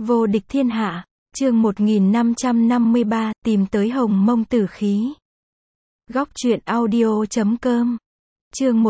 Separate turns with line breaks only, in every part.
Vô địch thiên hạ, chương 1553, tìm tới hồng mông tử khí. Góc truyện audio.com, chương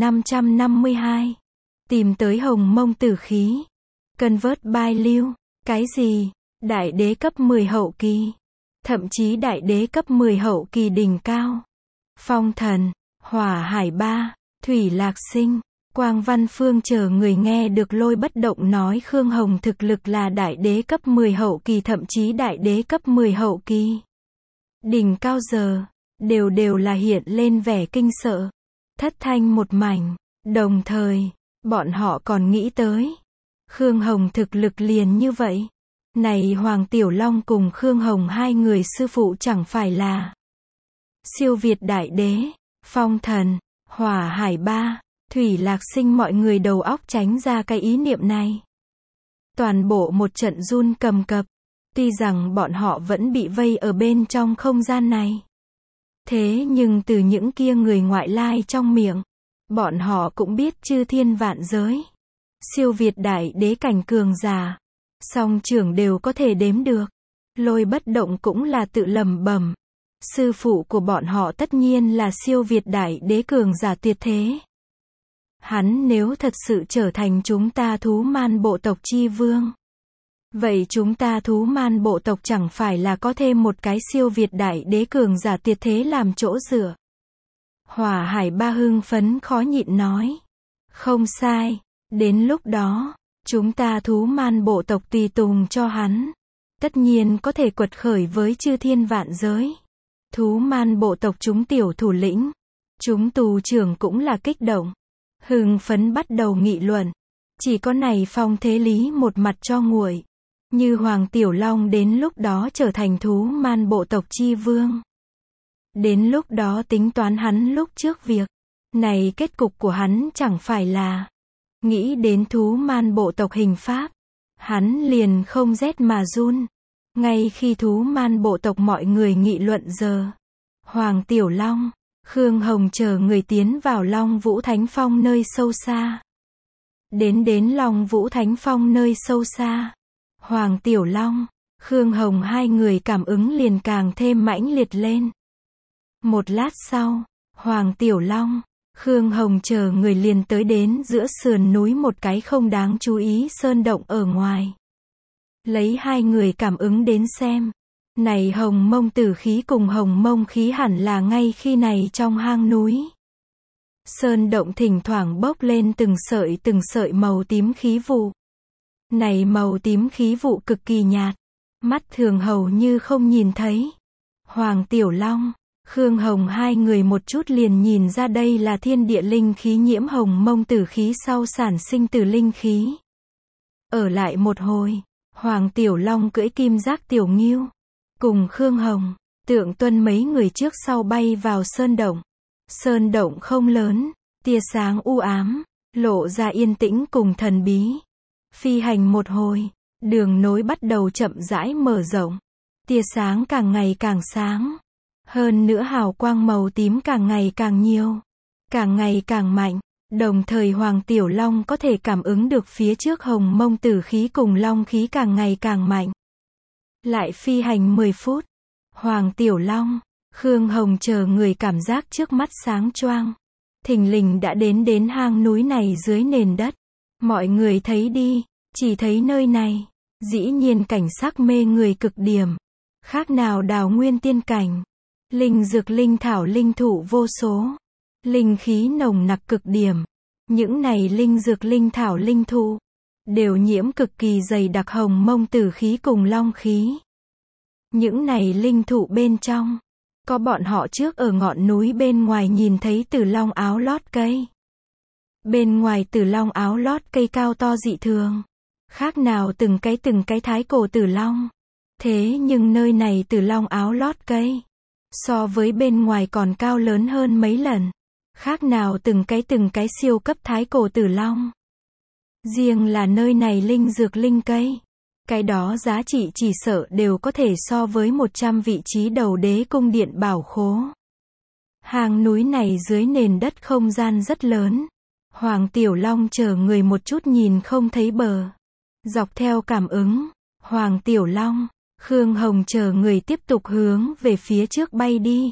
1552, tìm tới hồng mông tử khí. Convert by Lưu, cái gì? Đại đế cấp 10 hậu kỳ, thậm chí đại đế cấp 10 hậu kỳ đỉnh cao. Phong Thần, Hỏa Hải Ba, Thủy Lạc Sinh, Quang Văn Phương chờ người nghe được Lôi Bất Động nói Khương Hồng thực lực là đại đế cấp 10 hậu kỳ, thậm chí đại đế cấp 10 hậu kỳ đỉnh cao giờ, đều là hiện lên vẻ kinh sợ, thất thanh một mảnh. Đồng thời, bọn họ còn nghĩ tới, Khương Hồng thực lực liền như vậy. Này Hoàng Tiểu Long cùng Khương Hồng hai người sư phụ chẳng phải là siêu việt đại đế. Phong Thần, Hỏa Hải Ba, Thủy Lạc Sinh mọi người đầu óc tránh ra cái ý niệm này. Toàn bộ một trận run cầm cập. Tuy rằng bọn họ vẫn bị vây ở bên trong không gian này, thế nhưng từ những kia người ngoại lai trong miệng, bọn họ cũng biết chư thiên vạn giới, siêu việt đại đế cảnh cường giả, song trưởng đều có thể đếm được. Lôi Bất Động cũng là tự lẩm bẩm, sư phụ của bọn họ tất nhiên là siêu việt đại đế cường giả tuyệt thế. Hắn nếu thật sự trở thành chúng ta thú man bộ tộc chi vương, vậy chúng ta thú man bộ tộc chẳng phải là có thêm một cái siêu việt đại đế cường giả tuyệt thế làm chỗ dựa. Hỏa Hải Ba hưng phấn khó nhịn nói. Không sai, đến lúc đó, chúng ta thú man bộ tộc tùy tùng cho hắn, tất nhiên có thể quật khởi với chư thiên vạn giới. Thú man bộ tộc chúng tiểu thủ lĩnh, chúng tù trưởng cũng là kích động, hưng phấn bắt đầu nghị luận. Chỉ có này Phong Thế Lý một mặt cho nguội, như Hoàng Tiểu Long đến lúc đó trở thành thú man bộ tộc chi vương. Đến lúc đó tính toán hắn lúc trước việc này, kết cục của hắn chẳng phải là, nghĩ đến thú man bộ tộc hình pháp, hắn liền không rét mà run. Ngay khi thú man bộ tộc mọi người nghị luận giờ, Hoàng Tiểu Long, Khương Hồng chờ người tiến vào Long Vũ Thánh Phong nơi sâu xa. Đến Long Vũ Thánh Phong nơi sâu xa, Hoàng Tiểu Long, Khương Hồng hai người cảm ứng liền càng thêm mãnh liệt lên. Một lát sau, Hoàng Tiểu Long, Khương Hồng chờ người liền tới đến giữa sườn núi một cái không đáng chú ý sơn động ở ngoài. Lấy hai người cảm ứng đến xem, này hồng mông tử khí cùng hồng mông khí hẳn là ngay khi này trong hang núi. Sơn động thỉnh thoảng bốc lên từng sợi màu tím khí vụ. Này màu tím khí vụ cực kỳ nhạt, mắt thường hầu như không nhìn thấy. Hoàng Tiểu Long, Khương Hồng hai người một chút liền nhìn ra đây là thiên địa linh khí nhiễm hồng mông tử khí sau sản sinh từ linh khí. Ở lại một hồi, Hoàng Tiểu Long cưỡi kim giác tiểu ngưu, cùng Khương Hồng, Tượng Tuân mấy người trước sau bay vào sơn động. Sơn động không lớn, tia sáng u ám, lộ ra yên tĩnh cùng thần bí. Phi hành một hồi, đường nối bắt đầu chậm rãi mở rộng. Tia sáng càng ngày càng sáng. Hơn nữa hào quang màu tím càng ngày càng nhiều, càng ngày càng mạnh. Đồng thời Hoàng Tiểu Long có thể cảm ứng được phía trước hồng mông tử khí cùng long khí càng ngày càng mạnh. Lại phi hành 10 phút, Hoàng Tiểu Long, Khương Hồng chờ người cảm giác trước mắt sáng choang. Thình lình đã đến hang núi này dưới nền đất. Mọi người thấy đi, chỉ thấy nơi này, dĩ nhiên cảnh sắc mê người cực điểm, khác nào đào nguyên tiên cảnh. Linh dược linh thảo linh thụ vô số, linh khí nồng nặc cực điểm. Những này linh dược linh thảo linh thụ đều nhiễm cực kỳ dày đặc hồng mông tử khí cùng long khí. Những này linh thụ bên trong, có bọn họ trước ở ngọn núi bên ngoài nhìn thấy Tử Long áo lót cây. Bên ngoài Tử Long áo lót cây cao to dị thường, khác nào từng cái thái cổ Tử Long. Thế nhưng nơi này Tử Long áo lót cây, so với bên ngoài còn cao lớn hơn mấy lần, khác nào từng cái siêu cấp thái cổ Tử Long. Riêng là nơi này linh dược linh cây, cái đó giá trị chỉ sợ đều có thể so với 100 vị trí đầu đế cung điện bảo khố. Hang núi này dưới nền đất không gian rất lớn. Hoàng Tiểu Long chờ người một chút nhìn không thấy bờ. Dọc theo cảm ứng, Hoàng Tiểu Long, Khương Hồng chờ người tiếp tục hướng về phía trước bay đi.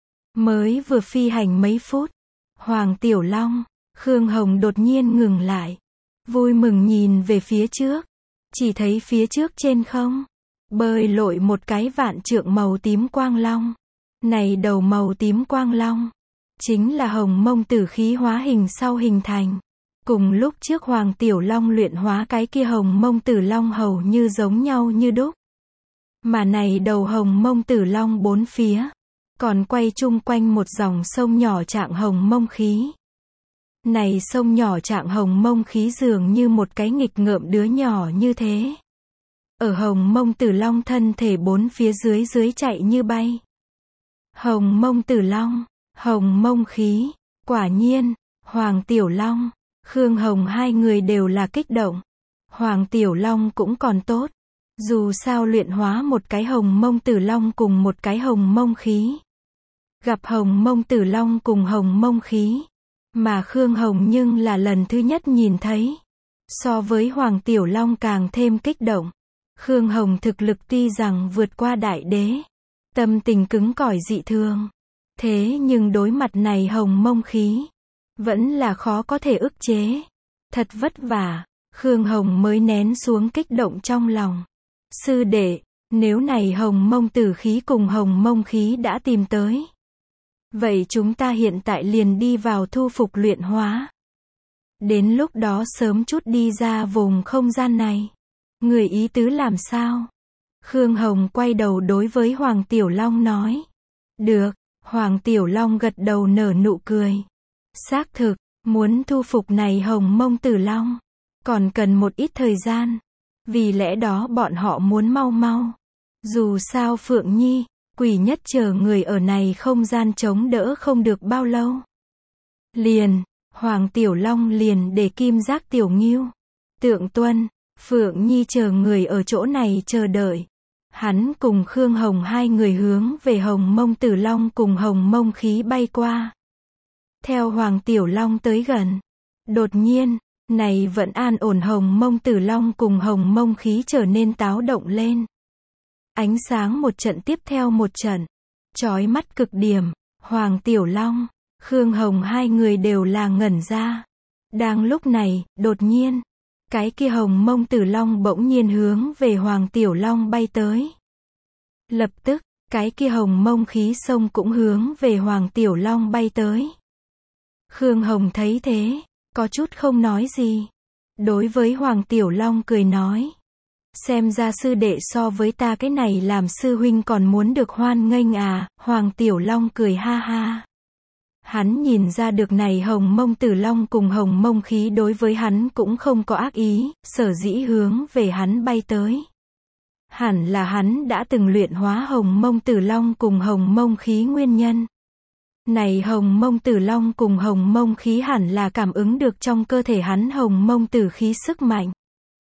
Mới vừa phi hành mấy phút, Hoàng Tiểu Long, Khương Hồng đột nhiên ngừng lại. Vui mừng nhìn về phía trước. Chỉ thấy phía trước trên không, bơi lội một cái vạn trượng màu tím quang long. Này đầu màu tím quang long, chính là hồng mông tử khí hóa hình sau hình thành. Cùng lúc trước Hoàng Tiểu Long luyện hóa cái kia hồng mông tử long hầu như giống nhau như đúc. Mà này đầu hồng mông tử long bốn phía, còn quay chung quanh một dòng sông nhỏ trạng hồng mông khí. Này sông nhỏ trạng hồng mông khí dường như một cái nghịch ngợm đứa nhỏ như thế. Ở hồng mông tử long thân thể bốn phía dưới chạy như bay. Hồng mông tử long, hồng mông khí, quả nhiên, Hoàng Tiểu Long, Khương Hồng hai người đều là kích động. Hoàng Tiểu Long cũng còn tốt. Dù sao luyện hóa một cái hồng mông tử long cùng một cái hồng mông khí. Gặp hồng mông tử long cùng hồng mông khí. Mà Khương Hồng nhưng là lần thứ nhất nhìn thấy. So với Hoàng Tiểu Long càng thêm kích động. Khương Hồng thực lực tuy rằng vượt qua đại đế. Tâm tình cứng cỏi dị thường. Thế nhưng đối mặt này hồng mông khí, vẫn là khó có thể ức chế. Thật vất vả, Khương Hồng mới nén xuống kích động trong lòng. Sư đệ, nếu này hồng mông tử khí cùng hồng mông khí đã tìm tới, vậy chúng ta hiện tại liền đi vào thu phục luyện hóa. Đến lúc đó sớm chút đi ra vùng không gian này. Người ý tứ làm sao? Khương Hồng quay đầu đối với Hoàng Tiểu Long nói. Được, Hoàng Tiểu Long gật đầu nở nụ cười. Xác thực, muốn thu phục này hồng mông tử long, còn cần một ít thời gian. Vì lẽ đó bọn họ muốn mau mau. Dù sao Phượng Nhi, Quỷ Nhất chờ người ở này không gian chống đỡ không được bao lâu. Liền, Hoàng Tiểu Long liền để Kim Giác Tiểu Ngưu, Tượng Tuân, Phượng Nhi chờ người ở chỗ này chờ đợi. Hắn cùng Khương Hồng hai người hướng về hồng mông tử long cùng hồng mông khí bay qua. Theo Hoàng Tiểu Long tới gần, đột nhiên, này vẫn an ổn hồng mông tử long cùng hồng mông khí trở nên táo động lên. Ánh sáng một trận tiếp theo một trận, chói mắt cực điểm. Hoàng Tiểu Long, Khương Hồng hai người đều là ngẩn ra. Đang lúc này, đột nhiên, cái kia hồng mông tử long bỗng nhiên hướng về Hoàng Tiểu Long bay tới. Lập tức, cái kia hồng mông khí sông cũng hướng về Hoàng Tiểu Long bay tới. Khương Hồng thấy thế, có chút không nói gì. Đối với Hoàng Tiểu Long cười nói. Xem ra sư đệ so với ta cái này làm sư huynh còn muốn được hoan nghênh à. Hoàng Tiểu Long cười ha ha. Hắn nhìn ra được này hồng mông tử long cùng hồng mông khí đối với hắn cũng không có ác ý, sở dĩ hướng về hắn bay tới. Hẳn là hắn đã từng luyện hóa hồng mông tử long cùng hồng mông khí nguyên nhân. Này hồng mông tử long cùng hồng mông khí hẳn là cảm ứng được trong cơ thể hắn hồng mông tử khí sức mạnh.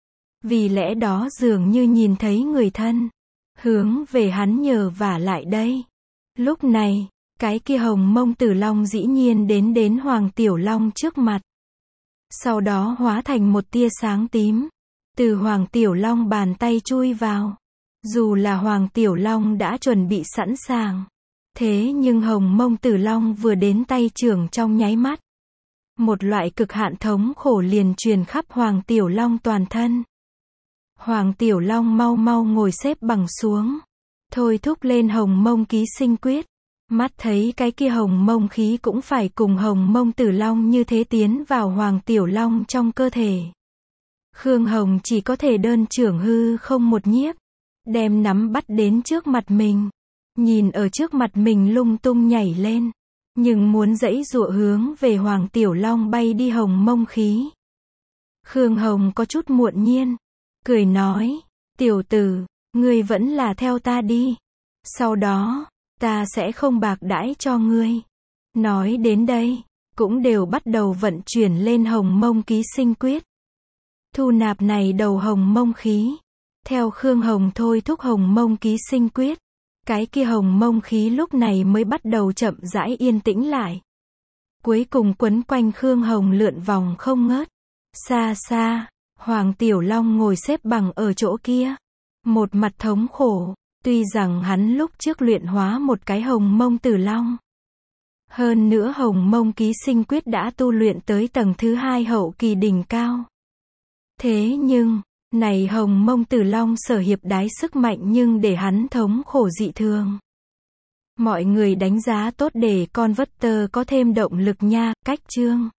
Vì lẽ đó dường như nhìn thấy người thân, hướng về hắn nhờ vả lại đây. Lúc này, cái kia hồng mông tử long dĩ nhiên đến Hoàng Tiểu Long trước mặt. Sau đó hóa thành một tia sáng tím, từ Hoàng Tiểu Long bàn tay chui vào. Dù là Hoàng Tiểu Long đã chuẩn bị sẵn sàng, thế nhưng hồng mông tử long vừa đến tay trưởng trong nháy mắt. Một loại cực hạn thống khổ liền truyền khắp Hoàng Tiểu Long toàn thân. Hoàng Tiểu Long mau mau ngồi xếp bằng xuống, thôi thúc lên hồng mông ký sinh quyết. Mắt thấy cái kia hồng mông khí cũng phải cùng hồng mông tử long như thế tiến vào Hoàng Tiểu Long trong cơ thể. Khương Hồng chỉ có thể đơn trưởng hư không một nhiếp, đem nắm bắt đến trước mặt mình. Nhìn ở trước mặt mình lung tung nhảy lên, nhưng muốn giãy giụa hướng về Hoàng Tiểu Long bay đi hồng mông khí. Khương Hồng có chút muộn nhiên, cười nói, tiểu tử, ngươi vẫn là theo ta đi. Sau đó, ta sẽ không bạc đãi cho ngươi. Nói đến đây, cũng đều bắt đầu vận chuyển lên hồng mông ký sinh quyết. Thu nạp này đầu hồng mông khí. Theo Khương Hồng thôi thúc hồng mông ký sinh quyết. Cái kia hồng mông khí lúc này mới bắt đầu chậm rãi yên tĩnh lại. Cuối cùng quấn quanh Khương Hồng lượn vòng không ngớt. Xa xa, Hoàng Tiểu Long ngồi xếp bằng ở chỗ kia. Một mặt thống khổ, tuy rằng hắn lúc trước luyện hóa một cái hồng mông tử long. Hơn nữa hồng mông ký sinh quyết đã tu luyện tới tầng thứ 2 hậu kỳ đỉnh cao. Thế nhưng, này hồng mông tử long sở hiệp đái sức mạnh nhưng để hắn thống khổ dị thường. Mọi người đánh giá tốt để con vất tơ có thêm động lực nha, cách chương.